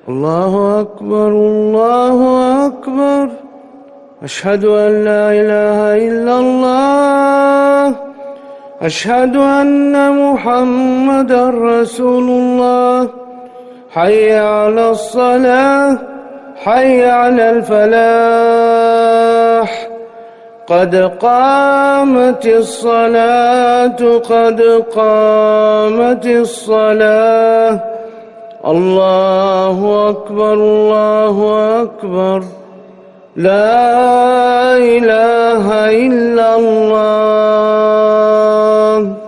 الله أكبر الله أكبر. أشهد أن لا إله إلا الله. أشهد أن محمدا رسول الله. حي على الصلاة، حي على الفلاح. قد قامت الصلاة، قد قامت الصلاة. الله أكبر الله أكبر. لا إله إلا الله.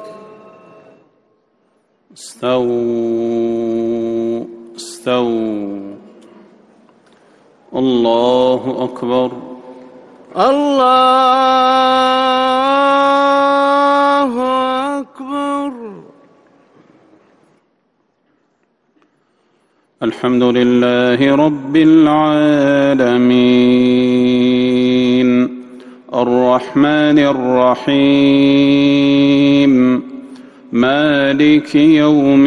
استووا استووا. الله أكبر الله أكبر. الحمد لله رب العالمين الرحمن الرحيم مالك يوم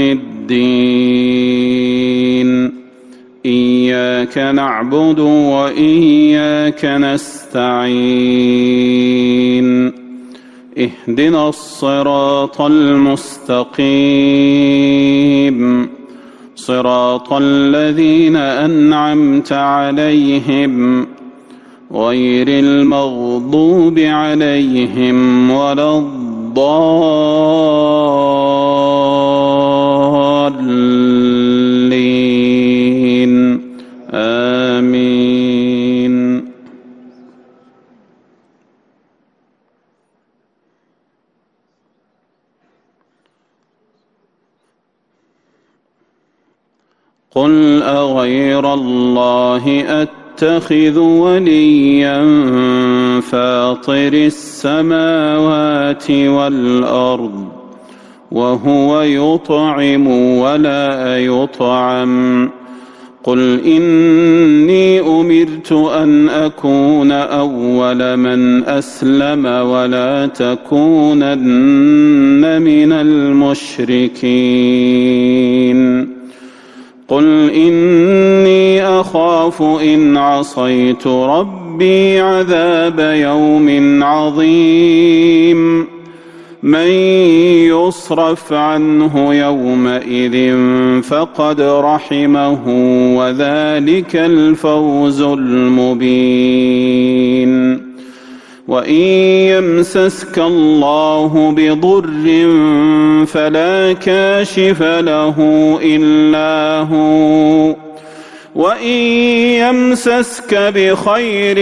الدين. إياك نعبد وإياك نستعين. اهدنا الصراط المستقيم، صراط الذين أنعمت عليهم غير المغضوب عليهم ولا الضالين. آمين. قل أغير الله أتخذ وليا فاطر السماوات والأرض وهو يطعم ولا يطعم. قل إني أمرت أن أكون أول من أسلم ولا تكونن من المشركين. قل إني أخاف إن عصيت ربي عذاب يوم عظيم. من يصرف عنه يومئذ فقد رحمه وذلك الفوز المبين. وإن يمسسك الله بضر فلا كاشف له إلا هو، وإن يمسسك بخير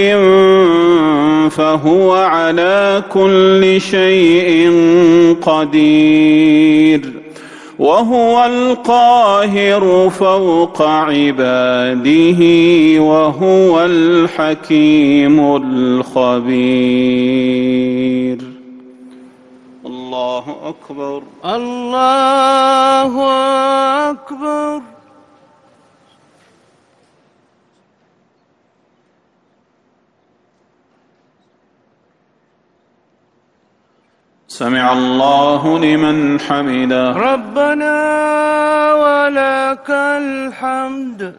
فهو على كل شيء قدير، وهو القاهر فوق عباده وهو الحكيم الخبير. الله أكبر الله أكبر. سمع الله لمن حمده. ربنا ولك الحمد.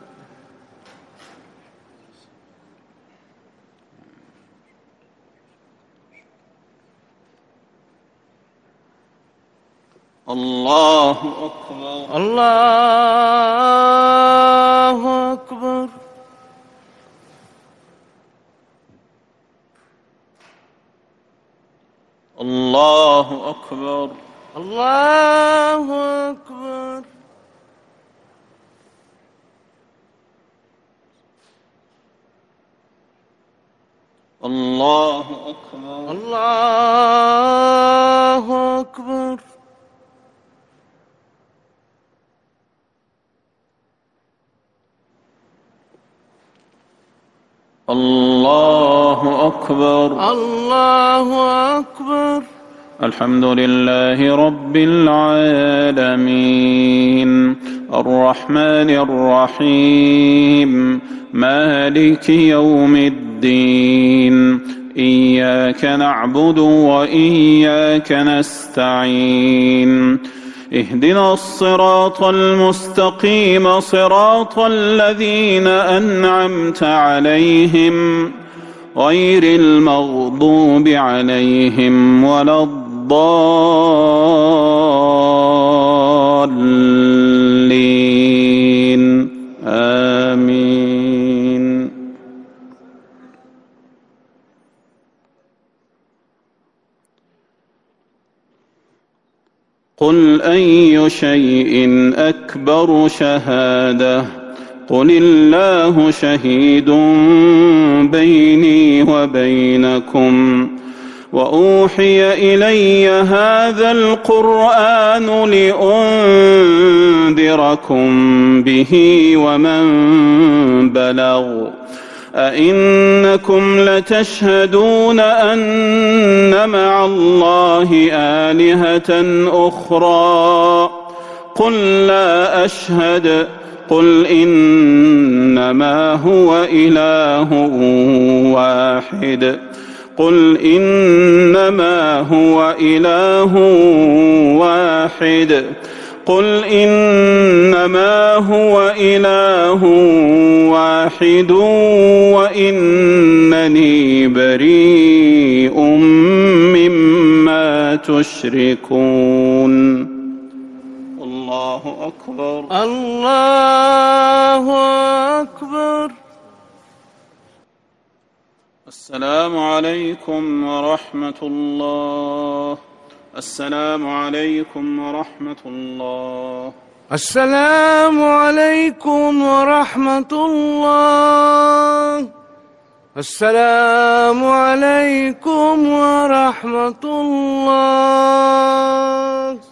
الله أكبر الله أكبر. الله أكبر الله أكبر. الله أكبر الله أكبر. الله أكبر الله أكبر. الحمد لله رب العالمين الرحمن الرحيم مالك يوم الدين. إياك نعبد وإياك نستعين. اهدنا الصراط المستقيم صراط الذين أنعمت عليهم غير المغضوب عليهم ولا الضالين آمين. قل أي شيء أكبر شهادة قل الله شهيد بيني وبينكم وأوحي إلي هذا القرآن لأنذركم به ومن بلغ أئنكم لتشهدون أن مع الله آلهة أخرى قل لا أشهد قل إنما هو إله واحد قل إنما هو إله واحد قل إنما هو إله واحد وإنني بريء مما تشركون. الله أكبر. الله أكبر. السلام عليكم ورحمة الله. السلام عليكم ورحمة الله. السلام عليكم ورحمة الله. السلام عليكم ورحمة الله.